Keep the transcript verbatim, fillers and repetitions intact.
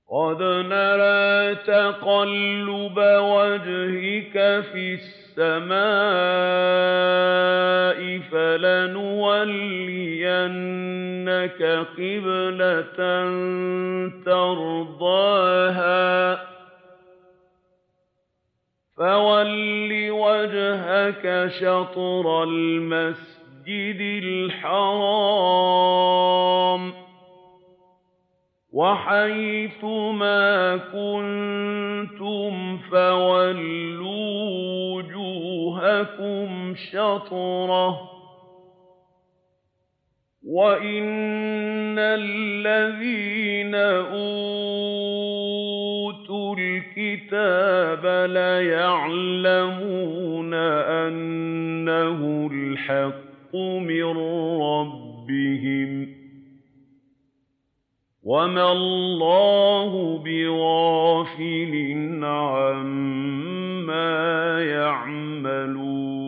قَدْ نَرَىٰ تَقَلُّبَ وَجْهِكَ فِي السَّمَاءِ ۖ فَلَنُوَلِّيَنَّكَ قِبْلَةً تَرْضَاهَا ۚ فَوَلِّ وَجْهَكَ شَطْرَ الْمَسْجِدِ الْحَرَامِ ۚ وَحَيْثُ مَا كُنتُمْ فَوَلُّوا وُجُوهَكُمْ شَطْرَهُ ۗ وَإِنَّ الَّذِينَ أُوتُوا الْكِتَابَ لَيَعْلَمُونَ أَنَّهُ الْحَقُّ مِن رَّبِّهِمْ ۗ وَمَا اللَّهُ بِغَافِلٍ عَمَّا يَعْمَلُونَ